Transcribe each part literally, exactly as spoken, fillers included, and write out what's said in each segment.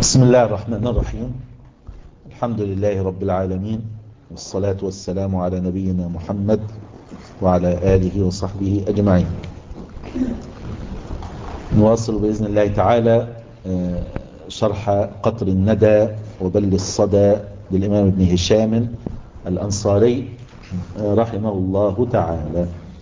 بسم الله الرحمن الرحيم. الحمد لله رب العالمين، والصلاة والسلام على نبينا محمد وعلى آله وصحبه أجمعين. نواصل بإذن الله تعالى شرح قطر الندى وبل الصدى للإمام ابن هشام الأنصاري رحمه الله تعالى.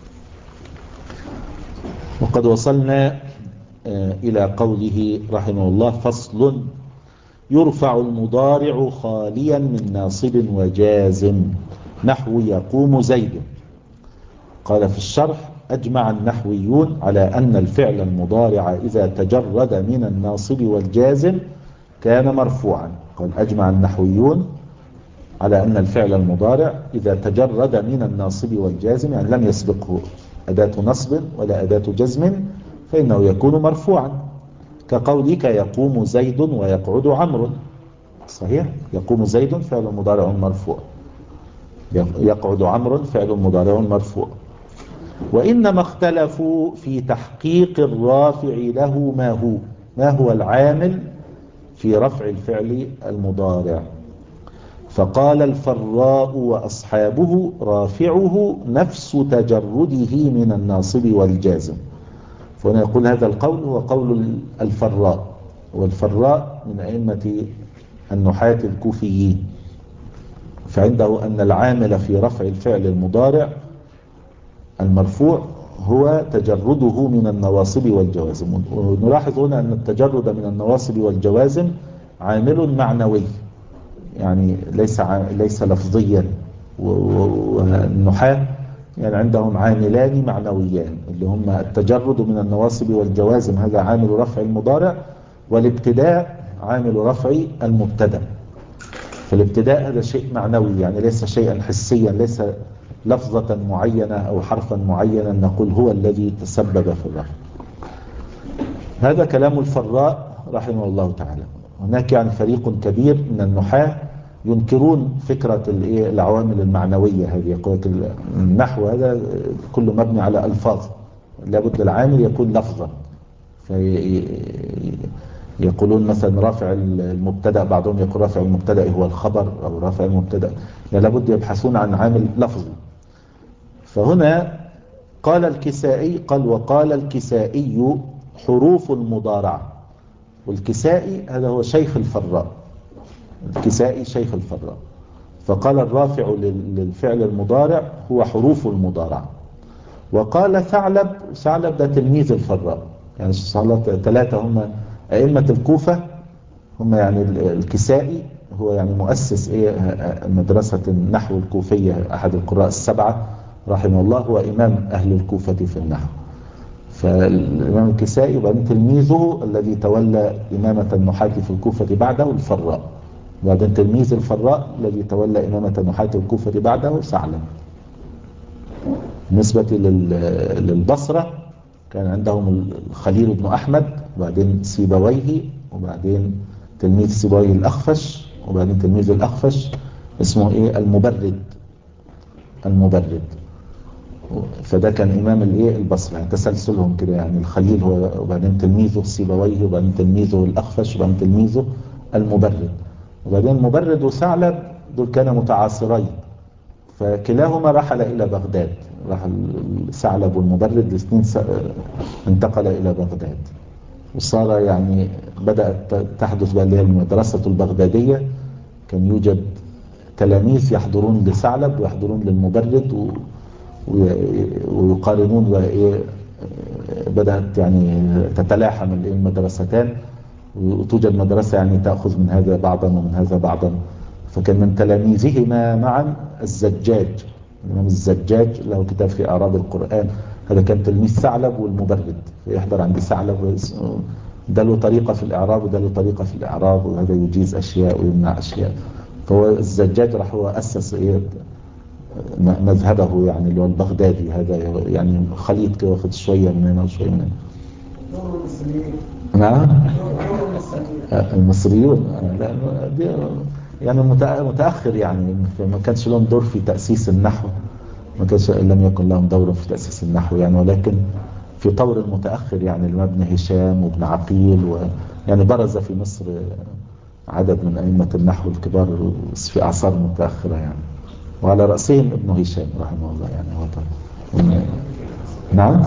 وقد وصلنا إلى قوله رحمه الله: فصل: يرفع المضارع خاليا من ناصب وجازم، نحو يقوم زيد. قال في الشرح: أجمع النحويون على أن الفعل المضارع إذا تجرد من الناصب والجازم كان مرفوعا. قال: أجمع النحويون على أن الفعل المضارع إذا تجرد من الناصب والجازم، يعني لم يسبقه أداة نصب ولا أداة جزم، فإنه يكون مرفوعا، كقولك يقوم زيد ويقعد عمرو. صحيح، يقوم زيد فعل مضارع مرفوع، يقعد عمرو فعل مضارع مرفوع. وإنما اختلفوا في تحقيق الرافع له ما هو ما هو العامل في رفع الفعل المضارع. فقال الفراء وأصحابه: رافعه نفس تجرده من الناصب والجازم. فهنا يقول هذا القول هو قول الفراء، والفراء من أئمة النحاة الكوفيين، فعنده أن العامل في رفع الفعل المضارع المرفوع هو تجرده من النواصب والجوازم. ونلاحظ هنا أن التجرد من النواصب والجوازم عامل معنوي، يعني ليس ليس لفظيا. والنحاة يعني عندهم عاملان معنويان، اللي هم التجرد من النواصب والجوازم، هذا عامل رفع المضارع، والابتداء عامل رفع المبتدا. فالابتداء هذا شيء معنوي، يعني ليس شيئا حسيا، ليس لفظة معينة أو حرفا معينا نقول هو الذي تسبب في الرفع. هذا كلام الفراء رحمه الله تعالى. هناك يعني فريق كبير من النحاة ينكرون فكرة العوامل المعنوية هذه، يقول النحو هذا كله مبني على ألفاظ، لابد العامل يكون لفظا. يقولون مثلا رافع المبتدا، بعضهم يقول رافع المبتدا هو الخبر، أو رافع المبتدا، يعني لابد يبحثون عن عامل لفظي. فهنا قال الكسائي، قال: وقال الكسائي حروف المضارعة. والكسائي هذا هو شيخ الفراء، الكسائي شيخ الفراء. فقال الرافع للفعل المضارع هو حروف المضارعة. وقال ثعلب، ثعلب ده تلميذ الفراء، يعني ثلاثة هم أئمة الكوفة، هم يعني الكسائي هو يعني مؤسس إيه مدرسة النحو الكوفية، أحد القراء السبعة رحمه الله، هو إمام أهل الكوفة في النحو. فالإمام الكسائي، وبعدين تلميذه الذي تولى إمامة النحاة في الكوفة بعده الفراء، وبعدين تلميذ الفراء الذي تولى إمامة النحاة الكوفة بعده ثعلب. بالنسبة للبصرة كان عندهم الخليل بن أحمد، وبعدين سيبويه، وبعدين تلميذ سيبويه الأخفش، وبعدين تلميذ الأخفش اسمه إيه المبرد المبرد فده كان إمام الإيه البصرة، يعني تسلسلهم كده، يعني الخليل هو، وبعدين تلميذه سيبويه، وبعدين تلميذه الأخفش، وبعدين تلميذه المبرد. وبعدين مبرد وثعلب دول كانوا متعاصرين، فكلاهما رحل إلى بغداد، راح ثعلب والمبرد الاثنين انتقل إلى بغداد، وصار يعني بدأت تحدث بقى اللي هي المدرسة البغدادية. كان يوجد تلاميذ يحضرون لثعلب ويحضرون للمبرد و ويقارنون، وإيه بدأت يعني تتلاحم المدرستان، وتوجد مدرسة يعني تأخذ من هذا بعضا ومن هذا بعضا. فكان من تلاميذهما معا الزجاج، الإمام الزجاج له كتاب في أعراب القرآن، هذا كان تلميذ ثعلب والمبرد، فيحضر عند ثعلب، ده له طريقة في الإعراب وده له طريقة في الإعراب، وهذا يجيز أشياء ويمنع أشياء. فهو الزجاج راح هو أسس إيه مذهبه، يعني اللي هو البغدادي، هذا يعني خليط كده، واخد شوية من هنا وشوية من هنا. نعم، المصريون يعني متأخر، يعني ما كانش لهم دور في تأسيس النحو، ما كانش لم يكن لهم دور في تأسيس النحو يعني، ولكن في طور المتأخر، يعني ابن هشام وابن عقيل، و يعني برز في مصر عدد من أئمة النحو الكبار في أعصار متأخرة يعني، وعلى رأسهم ابن هشام رحمه الله يعني. هو طبعا. نعم.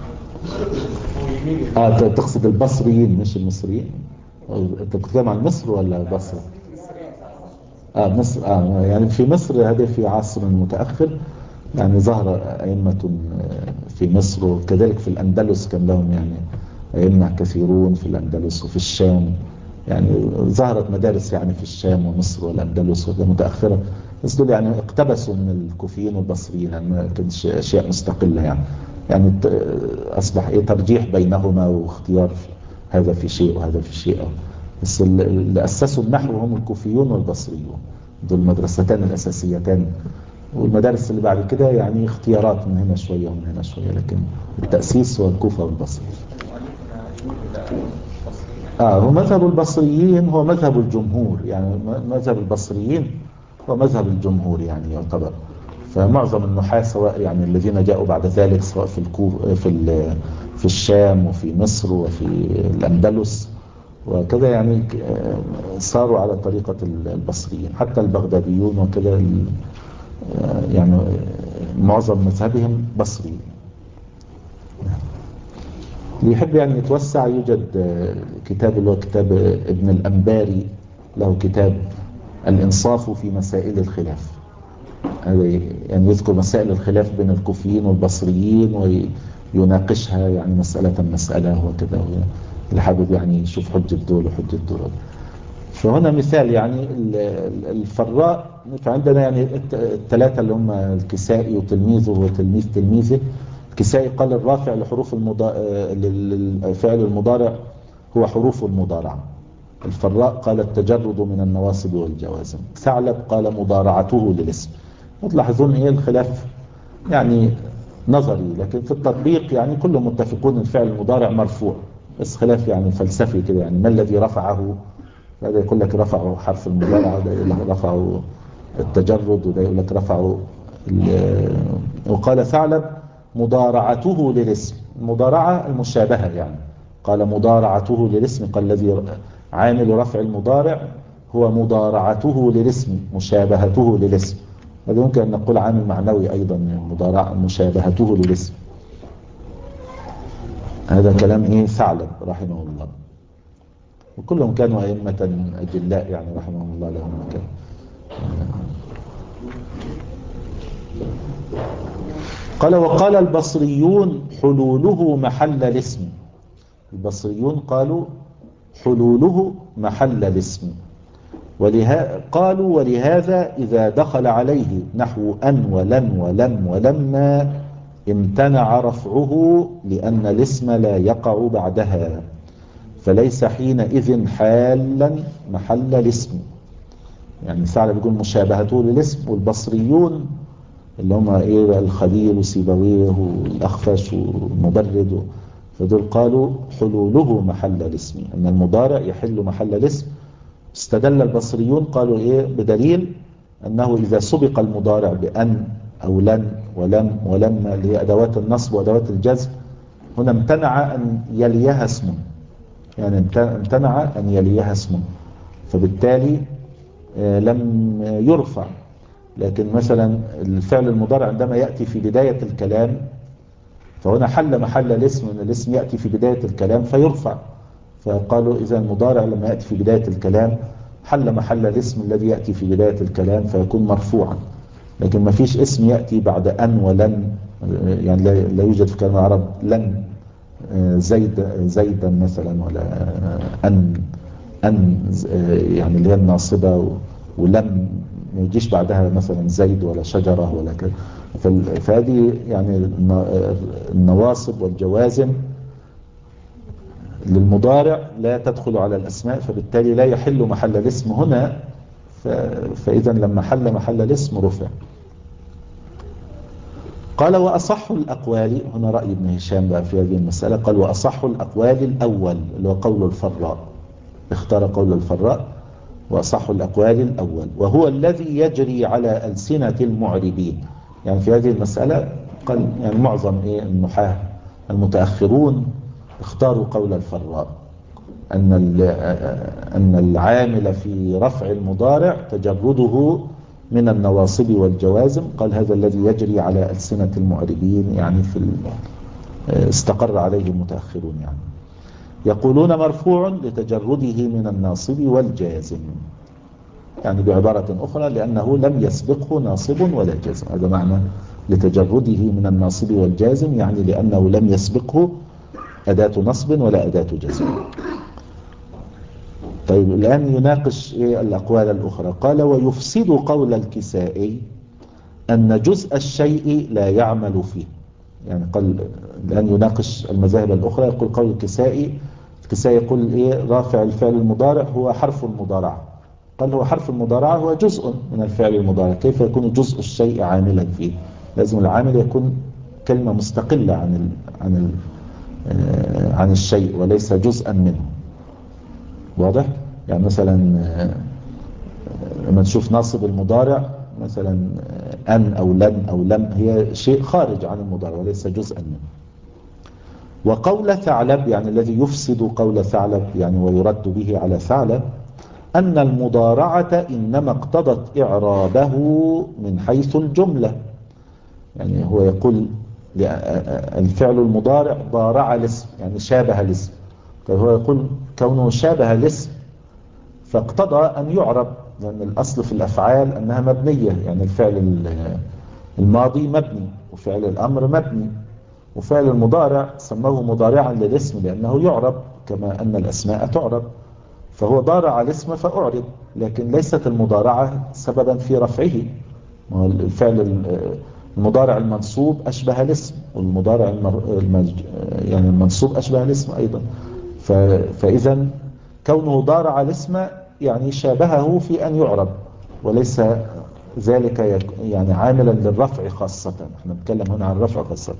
آه تقصد البصريين مش المصريين؟ أنت بتتكلم عن مصر ولا بصرة؟ آه مصر. آه يعني في مصر هذا في عصر متأخر يعني ظهر أئمة في مصر، وكذلك في الأندلس كان لهم يعني أئمة كثيرون في الأندلس وفي الشام. يعني ظهرت مدارس يعني في الشام ومصر والأندلس متأخرة، بس دول يعني اقتبسوا من الكوفيين والبصريين يعني، ما كانش أشياء مستقلة يعني. يعني أصبح إيه ترجيح بينهما واختيار هذا في شيء وهذا في شيء. بس اللي أسسوا النحو هم الكوفيون والبصريون، دول المدرستان الأساسيتان. والمدارس اللي بعد كده يعني اختيارات من هنا شوية ومن هنا شوية، لكن التأسيس هو الكوفة والبصرة. آه هو مذهب البصريين هو مذهب الجمهور يعني، مذهب البصريين هو مذهب الجمهور يعني يعتبر. فمعظم النحاة سواء يعني الذين جاءوا بعد ذلك سواء في الكوف في في الشام وفي مصر وفي الأندلس وكذا يعني صاروا على طريقة البصريين، حتى البغداديون وكذا يعني معظم مذهبهم بصري. اللي يحب يعني يتوسع يوجد كتاب اللي هو كتاب ابن الأنباري، له كتاب الإنصاف في مسائل الخلاف، يعني يذكر مسائل الخلاف بين الكوفيين والبصريين ويناقشها يعني مسألة مسألة وكذا، اللي حابب يعني يشوف حجة دول وحجة دول. فهنا مثال يعني الفراء، فعندنا يعني الثلاثة اللي هم الكسائي وتلميذه وتلميذ تلميذه. الكسائي قال الرافع لحروف المضا... للفعل المضارع هو حروف المضارعة. الفراء قال التجرد من النواصب والجوازم. ثعلب قال مضارعته للاسم. وتلاحظون ايه الخلاف يعني نظري، لكن في التطبيق يعني كلهم متفقون الفعل المضارع مرفوع، بس خلاف يعني فلسفي كده يعني ما الذي رفعه. هذا يقول لك رفعوا حرف المضارعة، وده يقول لك رفعوا التجرد، وده يقول لك رفعوا. وقال ثعلب مضارعته للاسم، المضارعة المشابهة يعني. قال مضارعته للاسم، قال الذي عامل رفع المضارع هو مضارعته للاسم مشابهته للاسم. هذا يمكن أن نقول عامل معنوي أيضا، مضارعة مشابهته للاسم. هذا كلام إيه ثعلب رحمه الله، وكلهم كانوا أئمة أجلاء يعني رحمهم الله لهم مكان. قال وقال البصريون حلوله محل الاسم. البصريون قالوا حلوله محل الاسم، ولها قالوا ولهذا إذا دخل عليه نحو أن ولن ولم ولما امتنع رفعه لأن الاسم لا يقع بعدها، فليس حينئذ حالا محل الاسم. يعني ثعلب بيقول مشابهته للاسم، والبصريون اللي هم ايه الخليل وسيبويه والأخفش والمبرد، فدول قالوا حلوله محل الاسم، أن المضارع يحل محل الاسم. استدل البصريون قالوا ايه بدليل أنه إذا سبق المضارع بأن أو لن ولم ولما اللي هي أدوات النصب وأدوات الجزم، هنا امتنع أن يليها اسم، يعني امتنع أن يليها اسم، فبالتالي لم يرفع. لكن مثلا الفعل المضارع عندما يأتي في بداية الكلام فهنا حل محل الاسم، ان الاسم يأتي في بداية الكلام فيرفع. فقالوا إذا المضارع لما يأتي في بداية الكلام حل محل الاسم الذي يأتي في بداية الكلام فيكون مرفوعا. لكن ما فيش اسم يأتي بعد أن ولن، يعني لا يوجد في كلام العرب لن زيد زيدا مثلا، ولا أن أن يعني اللي هي الناصبة، ولم ما يجيش بعدها مثلا زيد ولا شجرة ولا كذا. فهذه يعني النواصب والجوازم للمضارع لا تدخل على الأسماء، فبالتالي لا يحل محل الاسم هنا. فإذا لما حل محل الاسم رفع. قال وأصح الأقوال، هنا رأي ابن هشام بقى في هذه المسألة، قال وأصح الأقوال الأول اللي هو قول الفراء، اختار قول الفراء وأصح الأقوال الأول، وهو الذي يجري على ألسنة المعربين. يعني في هذه المسألة قال يعني معظم إيه النحاة المتأخرون اختاروا قول الفراء، أن أن العامل في رفع المضارع تجرده من النواصب والجوازم. قال هذا الذي يجري على ألسنة المعربين، يعني في استقر عليه المتأخرون. يعني يقولون مرفوع لتجرده من الناصب والجازم، يعني بعبارة أخرى لأنه لم يسبقه ناصب ولا جازم. هذا معنى لتجرده من الناصب والجازم، يعني لأنه لم يسبقه أداة نصب ولا أداة جزم. طيب الآن يناقش إيه الأقوال الأخرى. قال ويفسد قول الكسائي أن جزء الشيء لا يعمل فيه. يعني قال الآن يناقش المذاهب الأخرى. يقول قول الكسائي، الكسائي يقول إيه رافع الفعل المضارع هو حرف المضارعة. قال هو حرف المضارعة هو جزء من الفعل المضارع، كيف يكون جزء الشيء عاملا فيه؟ لازم العامل يكون كلمة مستقلة عن ال عن ال عن الشيء وليس جزءا منه. واضح؟ يعني مثلا لما نشوف ناصب المضارع مثلا أن أو لن أو لم، هي شيء خارج عن المضارع وليس جزءا منه. وقول ثعلب، يعني الذي يفسد قول ثعلب يعني ويرد به على ثعلب، أن المضارعة إنما اقتضت إعرابه من حيث الجملة. يعني هو يقول الفعل المضارع ضارع الاسم، يعني شابه الاسم. فهو يقول كونه شابه الاسم فاقتضى أن يعرب، لأن الأصل في الأفعال أنها مبنية. يعني الفعل الماضي مبني، وفعل الأمر مبني، وفعل المضارع سموه مضارعا للاسم لأنه يعرب كما أن الأسماء تعرب. فهو ضارع الاسم فأعرب، لكن ليست المضارعة سببا في رفعه. الفعل المضارع المنصوب أشبه الاسم، والمضارع المج... يعني المنصوب أشبه الاسم أيضا. ف... فإذا كونه ضارع الاسم يعني شابهه في أن يعرب، وليس ذلك يك... يعني عاملا للرفع خاصة. احنا نتكلم هنا عن الرفع خاصة.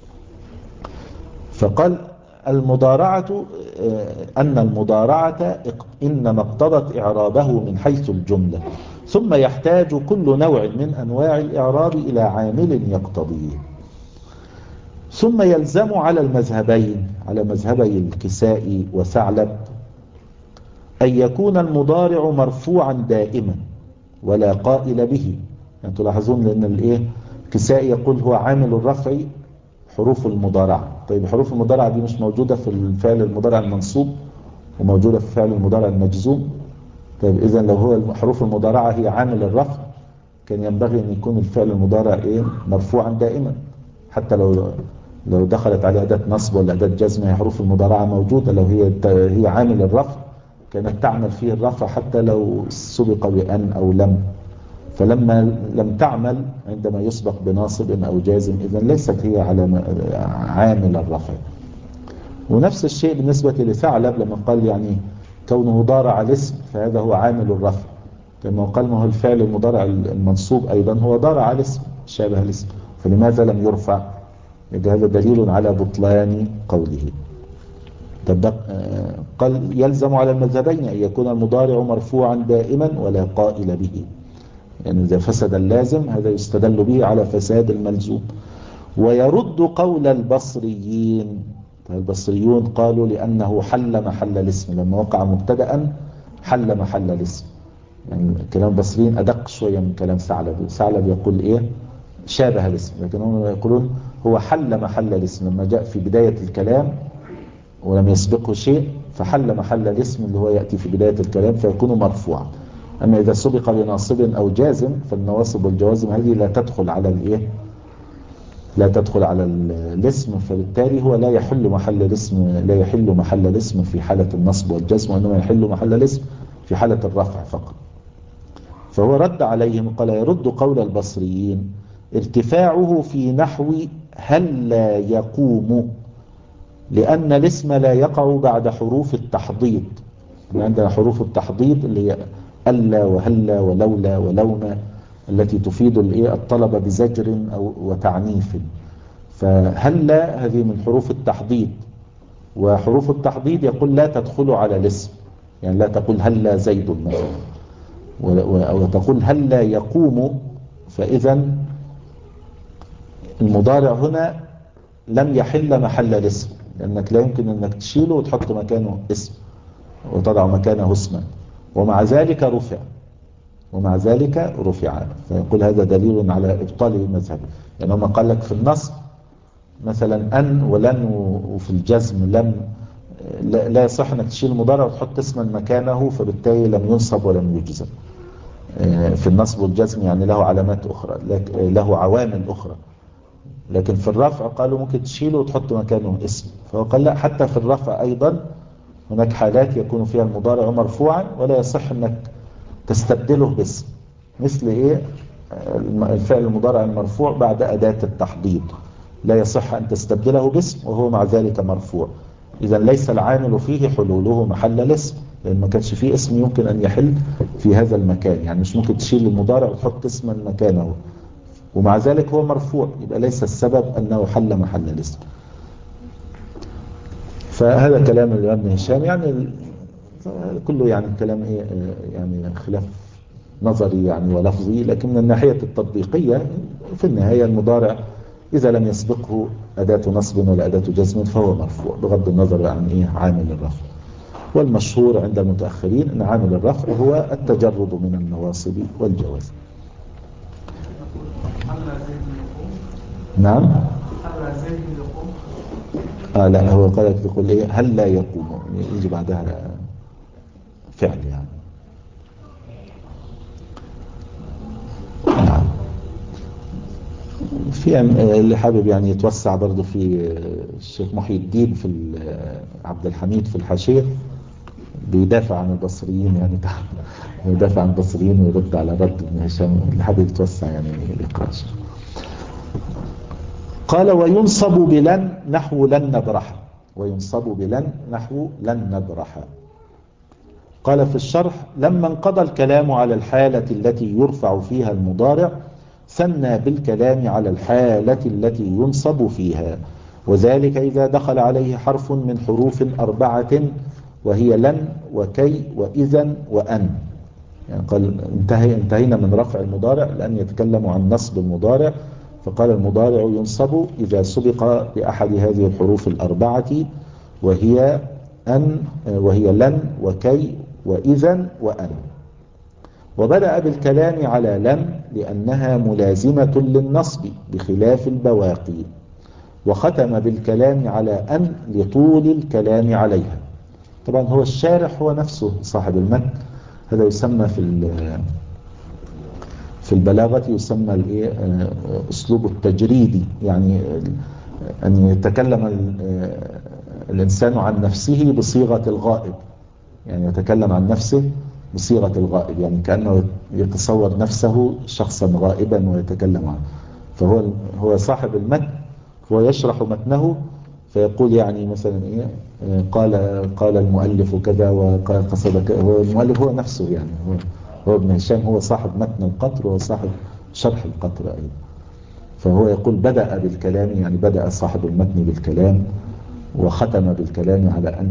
فقال المضارعة أن المضارعة إنما اقتضت إعرابه من حيث الجملة، ثم يحتاج كل نوع من أنواع الإعراب إلى عامل يقتضيه. ثم يلزم على المذهبين، على مذهبي الكسائي وثعلب، أن يكون المضارع مرفوعا دائما ولا قائل به. يعني تلاحظون لأن الإيه الكسائي يقول هو عامل الرفع حروف المضارعة. طيب حروف المضارعة دي مش موجودة في الفعل المضارع المنصوب وموجودة في فعل المضارع المجزوم. طيب إذا لو هو حروف المضارعة هي عامل الرفع كان ينبغي أن يكون الفعل المضارع إيه مرفوعا دائما، حتى لو لو دخلت عليه أداة نصب ولا أداة جزم. هي حروف المضارعة موجودة، لو هي هي عامل الرفع كانت تعمل فيه الرفع حتى لو سبق بأن أو لم. فلما لم تعمل عندما يسبق بناصب أو جازم إذن ليست هي على عامل الرفع. ونفس الشيء بالنسبة لثعلب لما قال يعني كونه ضارع الاسم فهذا هو عامل الرفع، لما قال ما هو الفعل المضارع المنصوب أيضا هو ضارع الاسم شابه الاسم، فلماذا لم يرفع؟ هذا دليل على بطلان قوله. قال يلزم على المذهبين أن يكون المضارع مرفوعا دائما ولا قائل به. يعني إذا فسد اللازم هذا يستدل به على فساد الملزوم. ويرد قول البصريين، البصريون قالوا لأنه حل محل الاسم، لما وقع مبتدأ حل محل الاسم. يعني كلام البصريين أدق شوية من كلام ثعلب. ثعلب يقول إيه شابه الاسم، لكن هم يقولون هو حل محل الاسم لما جاء في بداية الكلام ولم يسبقه شيء فحل محل الاسم اللي هو يأتي في بداية الكلام فيكون مرفوعا. أما إذا سبق بناصب أو جازم فالنواصب والجوازم هذه لا تدخل على الإيه لا تدخل على الاسم، فبالتالي هو لا يحل محل الاسم لا يحل محل الاسم في حالة النصب والجزم، وإنما يحل محل الاسم في حالة الرفع فقط. فهو رد عليهم قال يرد قول البصريين ارتفاعه في نحو هل لا يقوم، لأن الاسم لا يقع بعد حروف التحضيض. عندنا حروف التحضيض اللي هي ألا وهلا ولولا ولوما التي تفيد الطلب بزجر أو وتعنيف. فهلا هذه من حروف التحضيض، وحروف التحضيض يقول لا تدخل على الاسم. يعني لا تقول هلا زيد مثلا، أو تقول هلا يقوم. فإذا المضارع هنا لم يحل محل الاسم، لأنك لا يمكن أنك تشيله وتحط مكانه اسم. وتضع مكانه اسما، ومع ذلك رفع ومع ذلك رفع فيقول هذا دليل على إبطال المذهب. يعني هم قال لك في النصب مثلا أن ولن، وفي الجزم لم، لا يصح أنك تشيل المضارع وتحط اسما مكانه، فبالتالي لم ينصب ولم يجزم. في النصب والجزم يعني له علامات أخرى، له عوامل أخرى. لكن في الرفع قالوا ممكن تشيله وتحط مكانه اسم، فهو قال لا، حتى في الرفع أيضا هناك حالات يكون فيها المضارع مرفوعا ولا يصح أنك تستبدله باسم. مثل إيه؟ الفعل المضارع المرفوع بعد أداة التحضيض لا يصح أن تستبدله باسم وهو مع ذلك مرفوع. إذا ليس العامل فيه حلوله محل الاسم، لأن ما كانش فيه اسم يمكن أن يحل في هذا المكان. يعني مش ممكن تشيل المضارع وتحط اسما مكانه ومع ذلك هو مرفوع، يبقى ليس السبب أنه حل محل الاسم. فهذا كلام الإمام ابن هشام، يعني كله يعني كلام إيه، يعني خلاف نظري يعني ولفظي، لكن من الناحية التطبيقية في النهاية المضارع إذا لم يسبقه أداة نصب ولا أداة جزم فهو مرفوع بغض النظر عن إيه عامل الرفع. والمشهور عند المتأخرين أن عامل الرفع هو التجرد من النواصب والجواز. نعم. آه لا، هو قال يقول إيه هل لا يقوم، يجي بعدها فعل يعني. نعم. في اللي حابب يعني يتوسع برضه في الشيخ محي الدين في عبد الحميد في الحاشية بيدافع عن البصريين، يعني يدافع عن البصريين ويرد على رد ابن هشام. اللي حابب يتوسع يعني يقرأ. قال وينصب بلن نحو لن نبرح، وينصب بلن نحو لن نبرح. قال في الشرح لما انقضى الكلام على الحالة التي يرفع فيها المضارع ثنى بالكلام على الحالة التي ينصب فيها، وذلك إذا دخل عليه حرف من حروف أربعة وهي لن وكي وإذن وأن. يعني قال انتهي انتهينا من رفع المضارع لأن يتكلم عن نصب المضارع، فقال المضارع ينصب إذا سبق بأحد هذه الحروف الأربعة وهي أن وهي لن وكي وإذن وأن. وبدأ بالكلام على لن لأنها ملازمة للنصب بخلاف البواقي، وختم بالكلام على أن لطول الكلام عليها. طبعا هو الشارح هو نفسه صاحب المتن، هذا يسمى في في البلاغة يسمى الايه اسلوب التجريدي، يعني ان يتكلم الانسان عن نفسه بصيغة الغائب، يعني يتكلم عن نفسه بصيغة الغائب، يعني كأنه يتصور نفسه شخصا غائبا ويتكلم عنه. فهو هو صاحب المتن، هو يشرح متنه فيقول يعني مثلا ايه قال قال المؤلف كذا وقال قصد كذا. هو المؤلف هو نفسه، يعني هو هو ابن هشام هو صاحب متن القطر وهو صاحب شرح القطر أيضا. فهو يقول بدأ بالكلام، يعني بدأ صاحب المتن بالكلام وختم بالكلام على أن.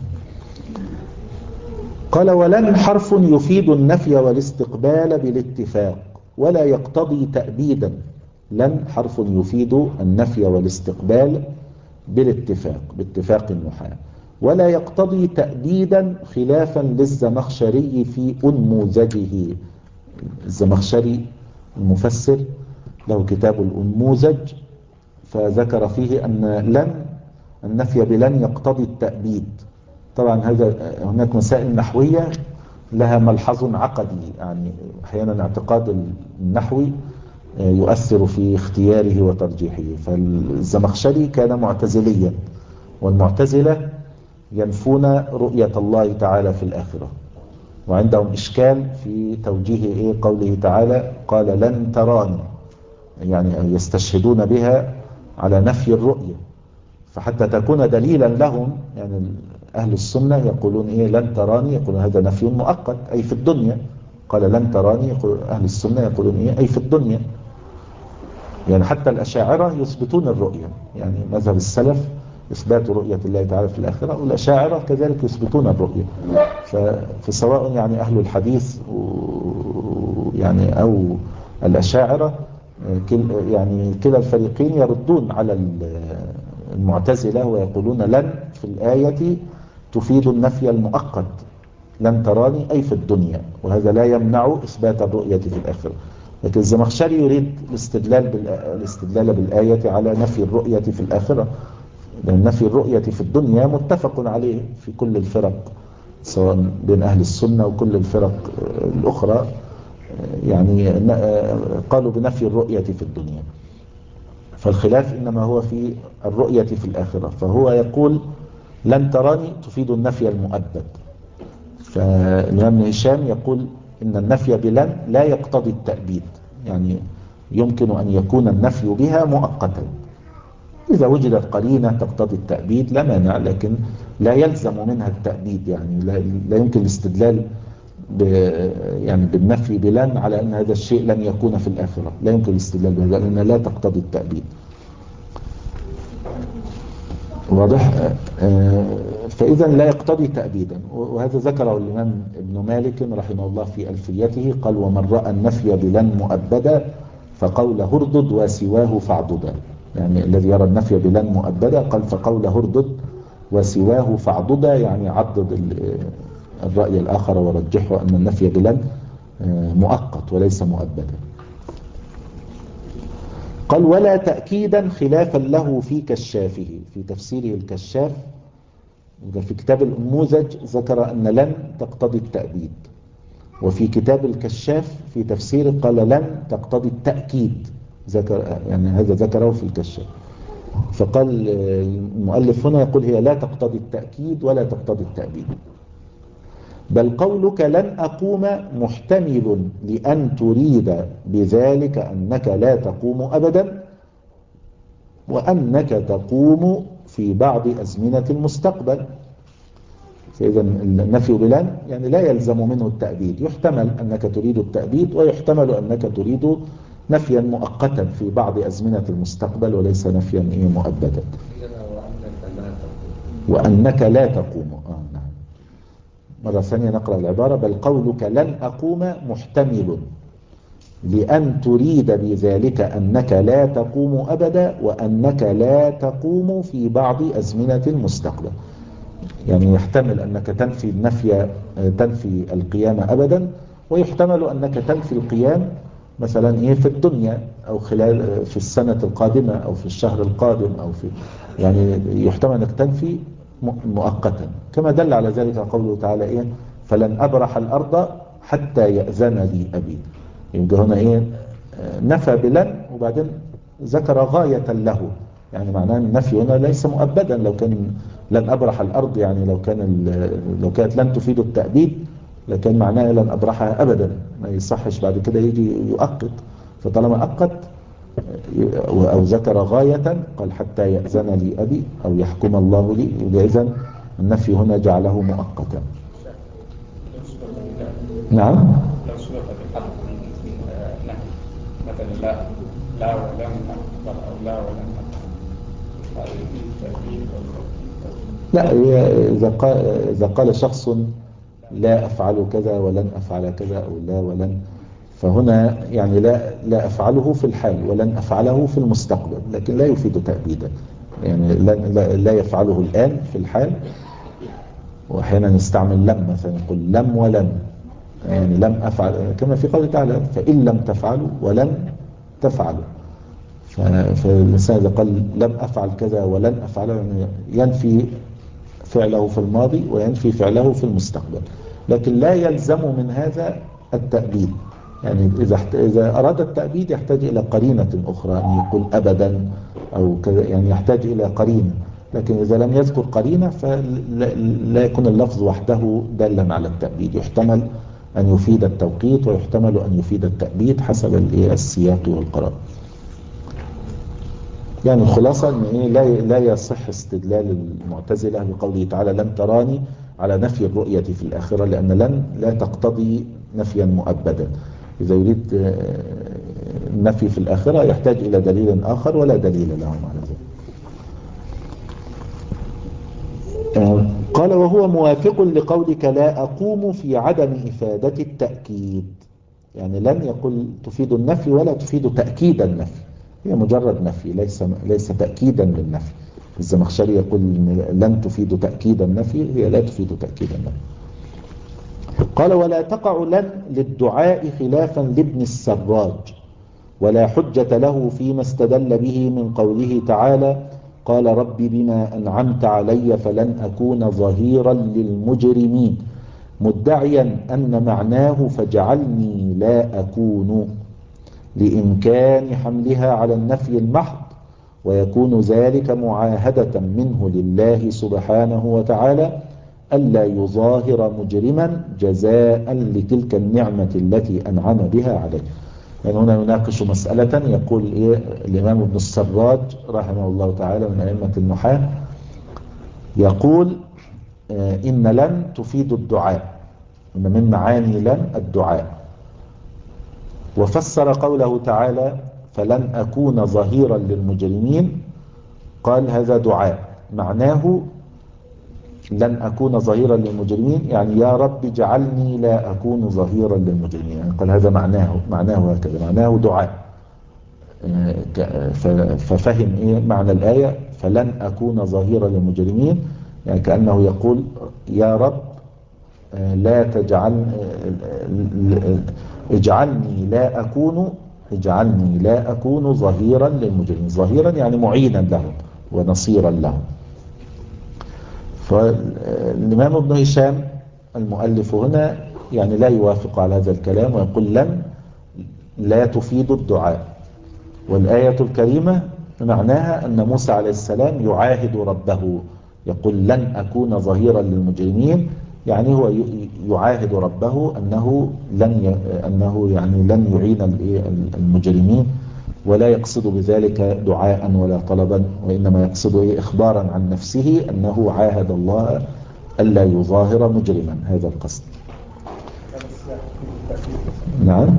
قال ولن حرف يفيد النفي والاستقبال بالاتفاق ولا يقتضي تأبيدا. لن حرف يفيد النفي والاستقبال بالاتفاق باتفاق النحاة، ولا يقتضي تأبيدا خلافا للزمخشري في أنموذجه. الزمخشري المفسر له كتاب الأنموذج، فذكر فيه أن لن النفي بلن يقتضي التأبيد. طبعا هذا هناك مسائل نحوية لها ملحظ عقدي، يعني أحيانا اعتقاد النحوي يؤثر في اختياره وترجيحه. فالزمخشري كان معتزليا، والمعتزلة ينفون رؤية الله تعالى في الآخرة، وعندهم إشكال في توجيه إيه قوله تعالى قال لن تراني، يعني يستشهدون بها على نفي الرؤية. فحتى تكون دليلا لهم، يعني أهل السنة يقولون إيه لن تراني، يقولون هذا نفي مؤقت أي في الدنيا. قال لن تراني، يقول أهل السنة يقولون إيه أي في الدنيا. يعني حتى الأشاعرة يثبتون الرؤية، يعني مذهب السلف إثبات رؤية الله تعالى في الآخرة، والأشاعرة كذلك يثبتون الرؤية. فسواء يعني أهل الحديث يعني أو الأشاعرة يعني كلا الفريقين يردون على المعتزلة ويقولون لن في الآية تفيد النفي المؤقت، لن تراني أي في الدنيا، وهذا لا يمنع إثبات الرؤية في الآخرة. لكن الزمخشري يريد الاستدلال, الاستدلال بالآية على نفي الرؤية في الآخرة، لأن نفي الرؤية في الدنيا متفق عليه في كل الفرق، سواء بين أهل السنة وكل الفرق الأخرى، يعني قالوا بنفي الرؤية في الدنيا. فالخلاف إنما هو في الرؤية في الآخرة، فهو يقول لن تراني تفيد النفي المؤبد، فالإمام هشام يقول إن النفي بلن لا يقتضي التأبيد، يعني يمكن أن يكون النفي بها مؤقتا، إذا وجدت قرينة تقتضي التأبيد لا مانع، لكن لا يلزم منها التأبيد، يعني لا, لا يمكن الاستدلال ب يعني بالنفي بلن على أن هذا الشيء لن يكون في الآخرة، لا يمكن الاستدلال بها لأنها لا تقتضي التأبيد. واضح؟ فإذا لا يقتضي تأبيدا، وهذا ذكره الإمام ابن مالك رحمه الله في ألفيته، قال ومن رأى النفي بلن مؤبدا فقول هردد وسواه فاعضدا، يعني الذي يرى النفي بلن مؤبدا قال فقول هردد وسواه فاعضدا، يعني عضد الرأي الآخر ورجحه أن النفي بلن مؤقت وليس مؤبدا. قال ولا تأكيدا خلافا له في كشافه، في تفسيره الكشاف في كتاب الأنموذج ذكر أن لن تقتضي التأبيد، وفي كتاب الكشاف في تفسيره قال لن تقتضي التأكيد، ذكر يعني هذا ذكره في الكشاف. فقال المؤلف هنا يقول هي لا تقتضي التأكيد ولا تقتضي التأبيد، بل قولك لن أقوم محتمل لأن تريد بذلك أنك لا تقوم أبدا، وأنك تقوم في بعض أزمنة المستقبل. فإذا النفي بلن يعني لا يلزم منه التأبيد، يحتمل أنك تريد التأبيد ويحتمل أنك تريد نفيا مؤقتا في بعض أزمنة المستقبل وليس نفيا إيه مؤبدا. وأنك لا تقوم آه نعم. مرة ثانية نقرأ العبارة بل قولك لن أقوم محتمل لأن تريد بذلك أنك لا تقوم أبدا، وأنك لا تقوم في بعض أزمنة المستقبل، يعني يحتمل أنك تنفي النفي تنفي القيام أبدا، ويحتمل أنك تنفي القيام مثلا إيه في الدنيا أو خلال في السنة القادمة أو في الشهر القادم أو في يعني يحتمل أنك تنفي مؤقتا، كما دل على ذلك قوله تعالى إيه فلن أبرح الأرض حتى يأذن لي أبي. يبقى هنا إيه نفى بلن وبعدين ذكر غاية له، يعني معناه النفي هنا ليس مؤبدا، لو كان لن أبرح الأرض يعني لو كان لو كانت لن تفيد التأبيد لكن معناه لن أبرحها أبدا، ما يصحش بعد كده يجي يؤقت، فطالما أقت أو ذكر غاية قال حتى يأذن لي أبي أو يحكم الله لي، يبقى إذن النفي هنا جعله مؤقتا. نعم مثلا لا لا ولم أكبر أو لا ولم لا إذا قال, إذا قال شخص لا أفعل كذا ولن أفعل كذا أو لا ولن، فهنا يعني لا لا أفعله في الحال ولن أفعله في المستقبل، لكن لا يفيد تأبيدا، يعني لا, لا يفعله الآن في الحال، وأحيانا نستعمل لم مثلا يقول لم ولن، يعني لم أفعل كما في قوله تعالى فإن لم تفعلوا ولن تفعلوا، فالإنسان إذا قال لم أفعل كذا ولن أفعله يعني ينفي فعله في الماضي وينفي فعله في المستقبل، لكن لا يلزم من هذا التأبيد، يعني إذا إذا أراد التأبيد يحتاج إلى قرينة أخرى أن يقول أبدا أو كذا، يعني يحتاج إلى قرينة، لكن إذا لم يذكر قرينة فلا يكون اللفظ وحده دالا على التأبيد، يحتمل أن يفيد التوقيت ويحتمل أن يفيد التأبيد حسب السياق والقرار. يعني الخلاصة أن إيه لا لا يصح استدلال المعتزلة بقوله تعالى لن تراني على نفي الرؤية في الآخرة، لأن لن لا تقتضي نفيا مؤبدا، إذا يريد النفي في الآخرة يحتاج إلى دليل آخر ولا دليل لهم على ذلك. قال وهو موافق لقولك لا أقوم في عدم إفادة التأكيد، يعني لن يقول تفيد النفي ولا تفيد تأكيد النفي، هي مجرد نفي ليس ليس تأكيدا للنفي، الزمخشري يقول لن تفيد تأكيد النفي، هي لا تفيد تأكيد النفي. قال ولا تقع لن للدعاء خلافا لابن السراج، ولا حجة له فيما استدل به من قوله تعالى قال رب بما أنعمت علي فلن أكون ظهيرا للمجرمين، مدعيا أن معناه فاجعلني لا أكون، لإمكان حملها على النفي المحض، ويكون ذلك معاهدة منه لله سبحانه وتعالى ألا يظاهر مجرما جزاء لتلك النعمة التي أنعم بها عليه. يعني هنا يناقش مسألة، يقول إيه الإمام ابن السراج رحمه الله تعالى من أئمة النحاة، يقول آه إن لن تفيد الدعاء، إن من معاني لن الدعاء، وفسر قوله تعالى فلن أكون ظهيرا للمجرمين، قال هذا دعاء معناه لن أكون ظهيرا للمجرمين، يعني يا رب اجعلني لا أكون ظهيرا للمجرمين، يعني قال هذا معناه معناه هكذا، معناه دعاء. ففهم إيه معنى الآية فلن أكون ظهيرا للمجرمين، يعني كأنه يقول يا رب لا تجعل اجعلني لا أكون اجعلني لا أكون ظهيرا للمجرمين، ظهيرا يعني معينا لهم ونصيرا لهم. فالإمام ابن هشام المؤلف هنا يعني لا يوافق على هذا الكلام، ويقول لن لا تفيد الدعاء، والآية الكريمة معناها أن موسى عليه السلام يعاهد ربه، يقول لن أكون ظهيرا للمجرمين، يعني هو يعاهد ربه أنه لن أنه يعني لن يعين المجرمين، ولا يقصد بذلك دعاء ولا طلبا، وإنما يقصد إيه إخبارا عن نفسه أنه عاهد الله ألا يظاهر مجرما، هذا القصد. نعم.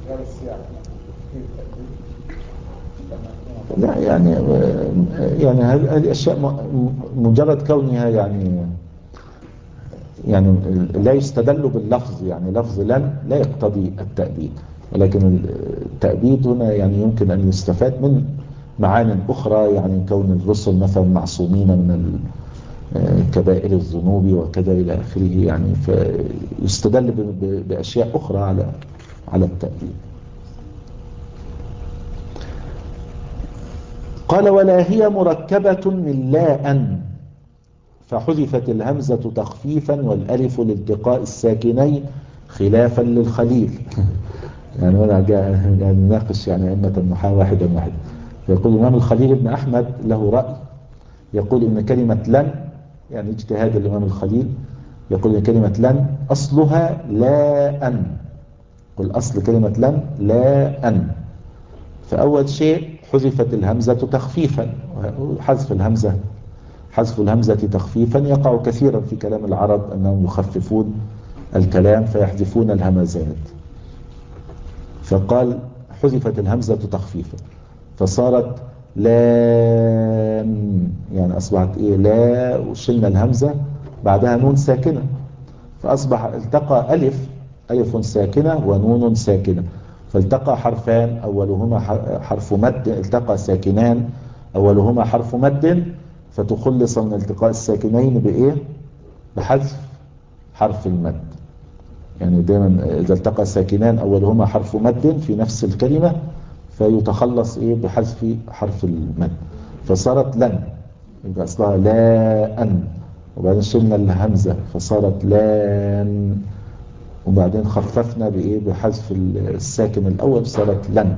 لا يعني يعني هذه الأشياء مجرد كونها يعني يعني لا يستدل باللفظ، يعني لفظ لن لا يقتضي التأبيد، ولكن التأبيد هنا يعني يمكن أن يستفاد من معان أخرى، يعني كون الرسل مثلا معصومين من كبائر الذنوب وكذا إلى آخره، يعني فيستدل بأشياء أخرى على على التأبيد. قال ولا هي مركبة من لا أن، فحذفت الهمزة تخفيفا والألف لالتقاء الساكنين خلافا للخليل. يعني هنا جاء نناقش يعني أئمة النحاة واحدا واحدا. يقول الإمام الخليل بن أحمد له رأي، يقول إن كلمة لن، يعني اجتهاد الإمام الخليل، يقول إن كلمة لن أصلها لا أن، قل أصل كلمة لن لا أن. فأول شيء حذفت الهمزة تخفيفا، وحذف الهمزة حذف الهمزة تخفيفا يقع كثيرا في كلام العرب، أنهم يخففون الكلام فيحذفون الهمزات، فقال حذفت الهمزة تخفيفا فصارت لام، يعني أصبحت إيه لا، وشلنا الهمزة بعدها نون ساكنة، فأصبح التقى ألف ألف ساكنة ونون ساكنة، فالتقى حرفان أولهما حرف مد، التقى ساكنان أولهما حرف مد، فتخلص من التقاء الساكنين بإيه؟ بحذف حرف المد. يعني دائما إذا التقى ساكنان أولهما حرف مد في نفس الكلمة فيتخلص إيه؟ بحذف حرف المد، فصارت لن، يبقى أصلها لا أن، وبعدين شلنا الهمزة فصارت لان، وبعدين خففنا بإيه؟ بحذف الساكن الأول صارت لن.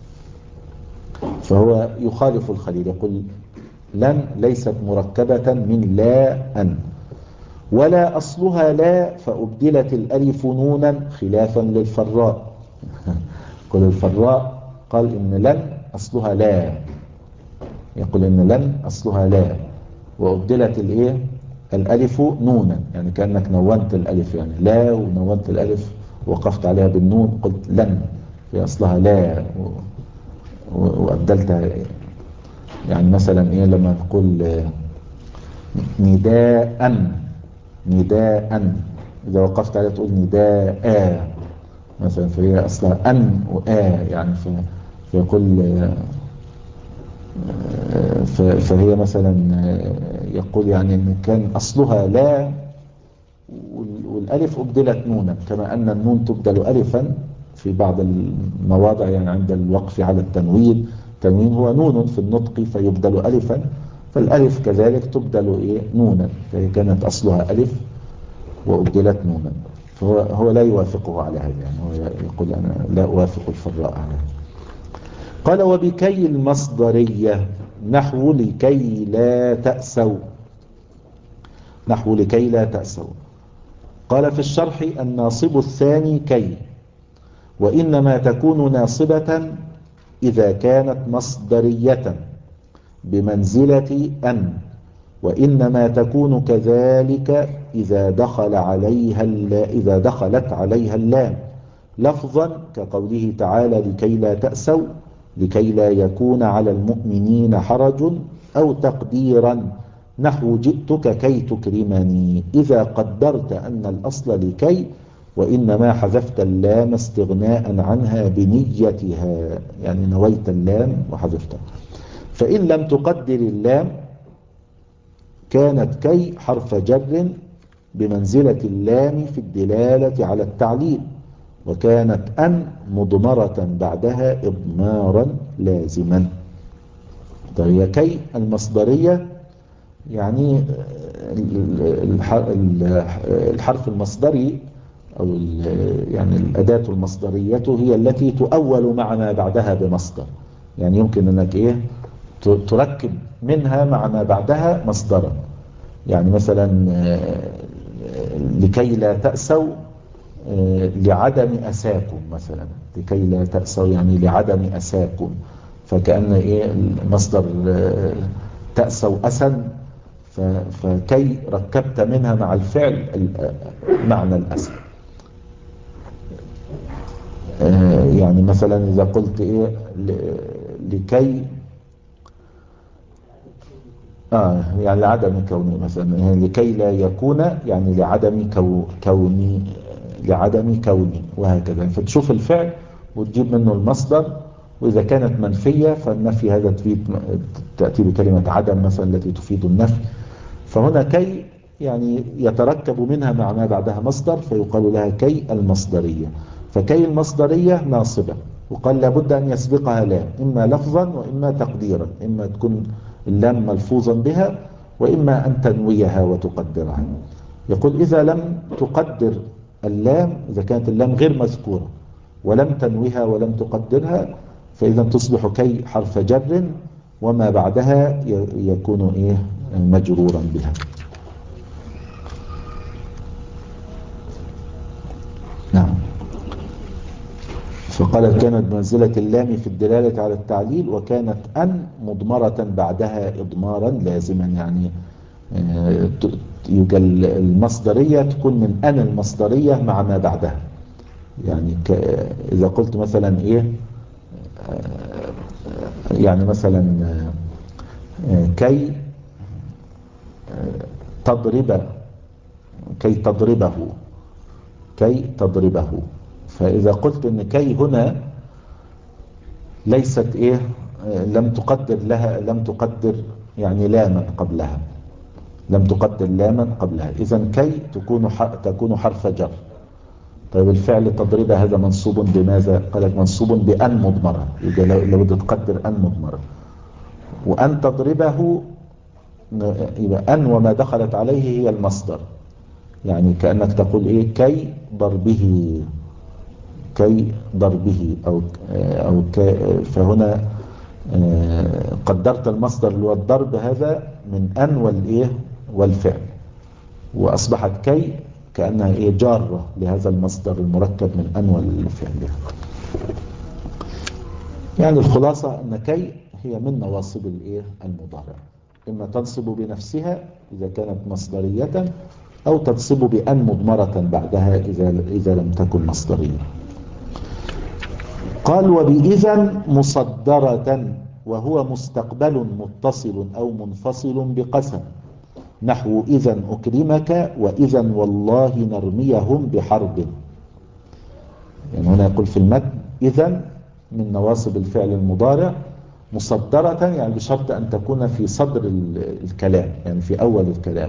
فهو يخالف الخليل، يقول لن ليست مركبة من لا أن، ولا أصلها لا فأبدلت الألف نونا خلافا للفراء. يقول الفراء قال إن لن أصلها لا، يقول إن لن أصلها لا وأبدلت الإيه الألف نونا، يعني كأنك نونت الألف، يعني لا ونونت الألف وقفت عليها بالنون قلت لن، في أصلها لا وأبدلتها. يعني مثلا إيه لما نقول نداء، نداء إذا وقفت عليها تقول نداء مثلا، فهي أصلها أن وآ، يعني فيقول فهي مثلا يقول يعني إن كان أصلها لا والألف أبدلت نونا، كما أن النون تبدل ألفا في بعض المواضع، يعني عند الوقف على التنوين، التنوين هو نون في النطق فيبدل ألفا، فالألف كذلك تبدل إيه نونا، فهي كانت أصلها ألف وأبدلت نونا. فهو هو لا يوافقه على هذا، يعني هو يقول أنا لا أوافق الفراء على هذا. قال وبكي المصدرية نحو لكي لا تأسوا، نحو لكي لا تأسوا. قال في الشرح الناصب الثاني كي، وإنما تكون ناصبة إذا كانت مصدرية بمنزلة أن، وإنما تكون كذلك إذا دخل عليها إذا دخلت عليها اللام لفظا، كقوله تعالى لكي لا تأسوا لكي لا يكون على المؤمنين حرج، أو تقديرا نحو جئتك كي تكرمني، إذا قدرت أن الأصل لكي وإنما حذفت اللام استغناء عنها بنيتها، يعني نويت اللام وحذفتها. فإن لم تقدر اللام كانت كي حرف جر بمنزلة اللام في الدلالة على التعليل، وكانت أن مضمرة بعدها إضمارا لازما. طيب كي المصدرية يعني الحرف المصدري أو يعني الأداة المصدرية هي التي تؤول مع ما بعدها بمصدر، يعني يمكن أنك إيه تركب منها مع ما بعدها مصدرا. يعني مثلا لكي لا تأسوا لعدم أساكم مثلا، لكي لا تأسوا يعني لعدم أساكم، فكأن إيه المصدر تأسوا أسا، فكي ركبت منها مع الفعل معنى الأسى. يعني مثلا إذا قلت إيه لكي آه يعني لعدم كوني مثلا، يعني لكي لا يكون يعني لعدم كو كوني لعدم كوني وهكذا، فتشوف الفعل وتجيب منه المصدر، وإذا كانت منفية فالنفي هذا تفيد تأتي بكلمة عدم مثلا التي تفيد النفي. فهنا كي يعني يتركب منها مع ما بعدها مصدر فيقال لها كي المصدرية. فكي المصدرية ناصبة، وقال لابد أن يسبقها لام، إما لفظا وإما تقديرا، إما تكون اللام ملفوظا بها وإما أن تنويها وتقدرها. يقول إذا لم تقدر اللام، إذا كانت اللام غير مذكورة ولم تنويها ولم تقدرها، فإذا تصبح كي حرف جر وما بعدها يكون إيه مجرورا بها. نعم. فقالت كانت منزلة اللام في الدلالة على التعليل، وكانت أن مضمرة بعدها إضمارا لازما، يعني المصدرية تكون من أن المصدرية مع ما بعدها. يعني إذا قلت مثلا إيه يعني مثلا كي تضرب كي تضربه كي تضربه، فإذا قلت إن كي هنا ليست إيه لم تقدر لها لم تقدر يعني لاما قبلها، لم تقدر لاما قبلها، إذن كي تكون تكون حرف جر. طيب الفعل تضرب هذا منصوب بماذا؟ قال منصوب بأن مضمرة، يبقى لو تقدر أن مضمرة، وأن تضربه يبقى أن وما دخلت عليه هي المصدر، يعني كأنك تقول إيه كي ضربه كي ضربه أو أو فهنا قدرت المصدر اللي هو الضرب هذا من أن والإيه والفعل، وأصبحت كي كأنها إيه جارة لهذا المصدر المركب من أن والفعل. يعني الخلاصة أن كي هي من نواصب الإيه المضارع، إما تنصب بنفسها إذا كانت مصدرية، أو تنصب بأن مضمرة بعدها إذا إذا لم تكن مصدرية. قال وبإذن مصدرة، وهو مستقبل متصل أو منفصل بقسم، نحو إذن أكرمك وإذن والله نرميهم بحرب. يعني هنا يقول في المتن إذن من نواصب الفعل المضارع، مصدرة يعني بشرط أن تكون في صدر الكلام، يعني في أول الكلام.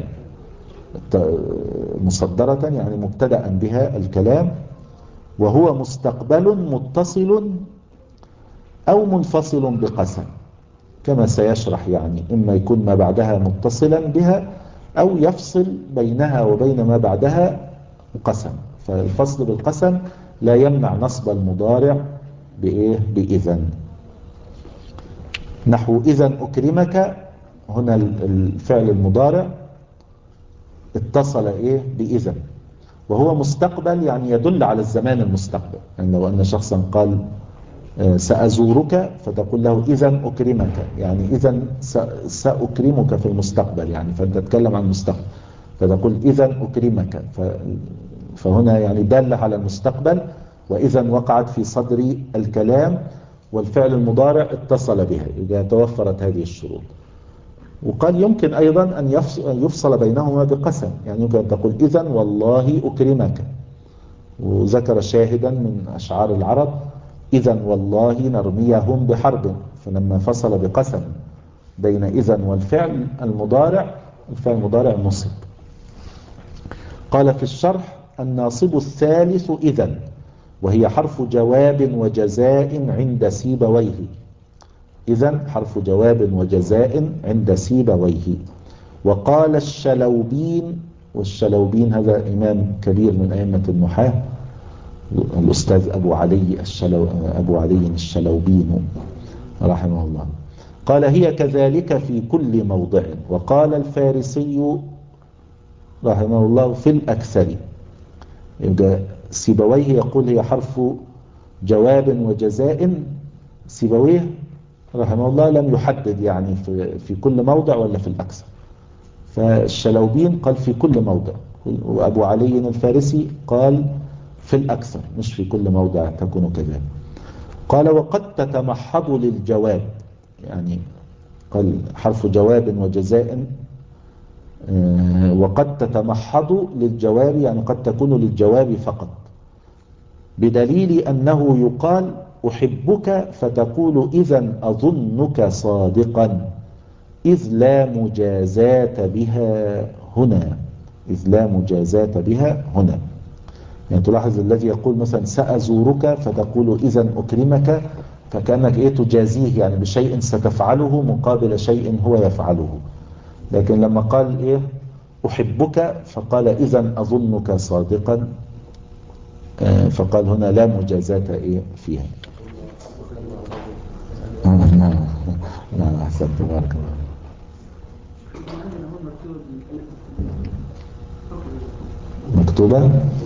مصدرة يعني مبتدأ بها الكلام، وهو مستقبل متصل أو منفصل بقسم، كما سيشرح. يعني إما يكون ما بعدها متصلا بها أو يفصل بينها وبين ما بعدها قسم. فالفصل بالقسم لا يمنع نصب المضارع بإيه؟ بإذن. نحو إذن أكرمك، هنا الفعل المضارع اتصل إيه؟ بإذن، وهو مستقبل يعني يدل على الزمان المستقبل. يعني لو أن شخصا قال سأزورك فتقول له إذن أكرمك، يعني إذن سأكرمك في المستقبل، يعني فأنت تتكلم عن المستقبل فتقول إذن أكرمك. فهنا يعني دالة على المستقبل، وإذن وقعت في صدر الكلام، والفعل المضارع اتصل بها إذا توفرت هذه الشروط. وقال يمكن أيضا أن يفصل بينهما بقسم، يعني يمكن أن تقول إذن والله أكرمك. وذكر شاهدا من أشعار العرب: إذن والله نرميهم بحرب. فلما فصل بقسم بين إذن والفعل المضارع، الفعل المضارع نصب. قال في الشرح: الناصب الثالث إذن، وهي حرف جواب وجزاء عند سيبويه. إذن حرف جواب وجزاء عند سيبويه. وقال الشلوبين، والشلوبين هذا إمام كبير من أئمة النحاة، الأستاذ أبو علي الشلو أبو علي الشلوبين رحمه الله، قال: هي كذلك في كل موضع. وقال الفارسي رحمه الله: في الأكثر. يبقى سيبويه يقول هي حرف جواب وجزاء، سيبويه رحمه الله لم يحدد يعني في, في كل موضع ولا في الأكثر. فالشلوبين قال في كل موضع، وأبو علي الفارسي قال في الأكثر، مش في كل موضع تكون كذلك. قال: وقد تتمحض للجواب، يعني قال حرف جواب وجزاء، وقد تتمحض للجواب يعني قد تكون للجواب فقط، بدليل أنه يقال أحبك فتقول إذن أظنك صادقا، إذ لا مجازاة بها هنا، إذ لا مجازاة بها هنا. يعني تلاحظ الذي يقول مثلا سأزورك فتقول إذن أكرمك، فكأنك إيه تجازيه يعني بشيء ستفعله مقابل شيء هو يفعله. لكن لما قال إيه أحبك فقال إذن أظنك صادقا، آه فقال هنا لا مجازاة إيه فيها. نعم نعم أحسنت بارك الله. مكتوبة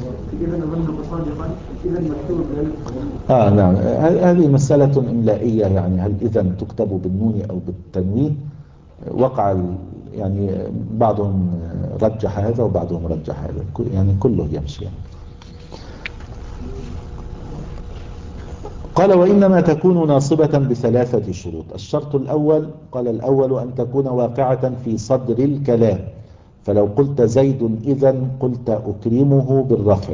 آه نعم، هذه مسألة إملائية، يعني هل إذن تكتب بالنون أو بالتنوين؟ وقع يعني بعضهم رجح هذا وبعضهم رجح هذا، يعني كله يمشي يعني. قال: وإنما تكون ناصبة بثلاثة شروط. الشرط الأول، قال الأول أن تكون واقعة في صدر الكلام، فلو قلت زيد إذن قلت أكرمه بالرفع.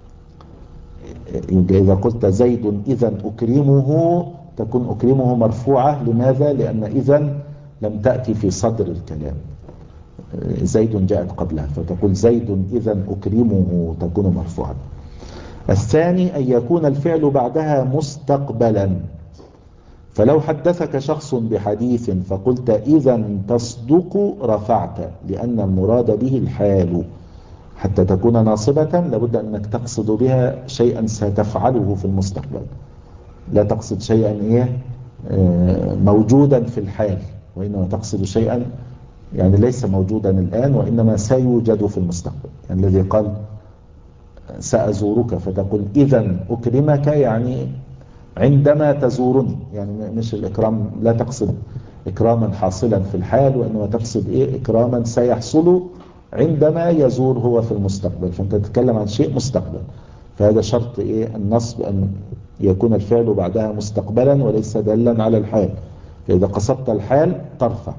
إذا قلت زيد إذن أكرمه تكون أكرمه مرفوعة. لماذا؟ لأن إذن لم تأتي في صدر الكلام، زيد جاءت قبلها، فتقول زيد إذن أكرمه تكون مرفوعة. الثاني أن يكون الفعل بعدها مستقبلا، فلو حدثك شخص بحديث فقلت إذن تصدق رفعت، لأن المراد به الحال. حتى تكون ناصبة لابد أنك تقصد بها شيئا ستفعله في المستقبل، لا تقصد شيئا إيه موجودا في الحال، وإنما تقصد شيئا يعني ليس موجودا الآن وإنما سيوجد في المستقبل. يعني الذي قال سأزورك فتقول إذن أكرمك يعني عندما تزورني، يعني مش الإكرام، لا تقصد إكراما حاصلا في الحال وإنما تقصد إيه إكراما سيحصل عندما يزور هو في المستقبل، فأنت تتكلم عن شيء مستقبل. فهذا شرط إيه النصب، أن يكون الفعل بعدها مستقبلا وليس دالا على الحال، فإذا قصدت الحال ترفع.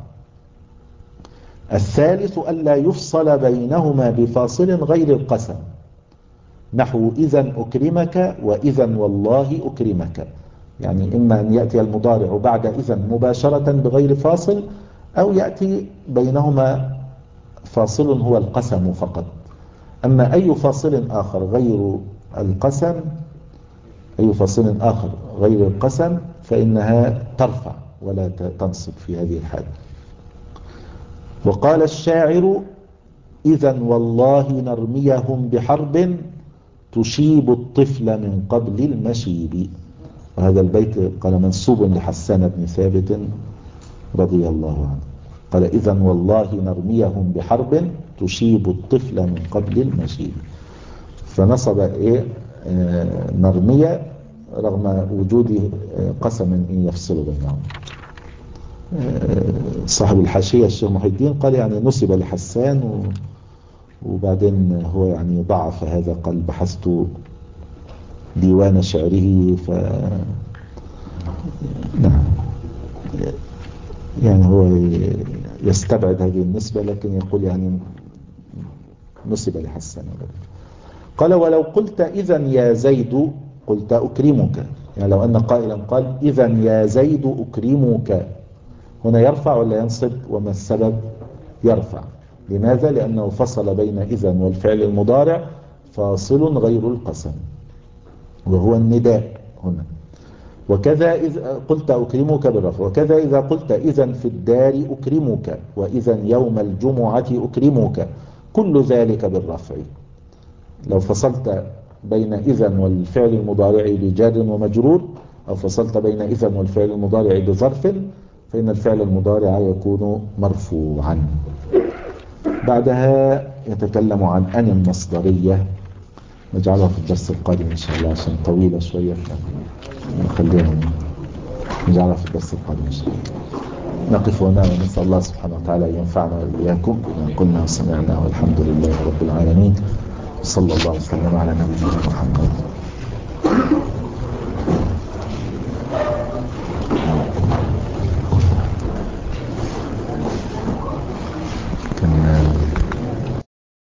الثالث ألا يفصل بينهما بفاصل غير القسم، نحو إذن أكرمك وإذن والله أكرمك، يعني إما أن يأتي المضارع بعد إذا مباشرة بغير فاصل، أو يأتي بينهما فاصل هو القسم فقط. أما أي فاصل آخر غير القسم أي فاصل آخر غير القسم فإنها ترفع ولا تنصب في هذه الحالة. وقال الشاعر: إذا والله نرميهم بحرب تشيب الطفل من قبل المشيب. وهذا البيت قال منسوب لحسان بن ثابت رضي الله عنه، قال: إذا والله نرميهم بحرب تشيب الطفل من قبل المشيب. فنصب إيه آه نرمية رغم وجود قسم يفصل بينهم. آه صاحب الحاشية الشيخ محي الدين قال يعني نسب لحسان و وبعدين هو يعني ضعف هذا، قال بحثت ديوان شعره ف نعم يعني هو يستبعد هذه النسبة، لكن يقول يعني نسب لحسان. قال: ولو قلت إذا يا زيد قلت أكرمك. يعني لو أن قائلا قال: إذا يا زيد أكرمك، هنا يرفع ولا ينصب؟ وما السبب؟ يرفع. لماذا؟ لأنه فصل بين إذا والفعل المضارع فاصل غير القسم وهو النداء هنا. وكذا إذا قلت أكرمك بالرفع. وكذا إذا قلت إذا في الدار أكرمك، وإذا يوم الجمعة أكرمك، كل ذلك بالرفع. لو فصلت بين إذا والفعل المضارع بجار ومجرور، أو فصلت بين إذا والفعل المضارع بظرف، فإن الفعل المضارع يكون مرفوعا. بعدها يتكلم عن أن المصدرية، نجعلها في الدرس القادم إن شاء الله عشان طويلة شوية، نخليها نجعلها في الدرس القادم إن شاء الله. نقف هنا ونسأل الله سبحانه وتعالى أن ينفعنا وإياكم بما قلنا وسمعنا، والحمد لله رب العالمين. صلى الله وسلم على نبينا محمد.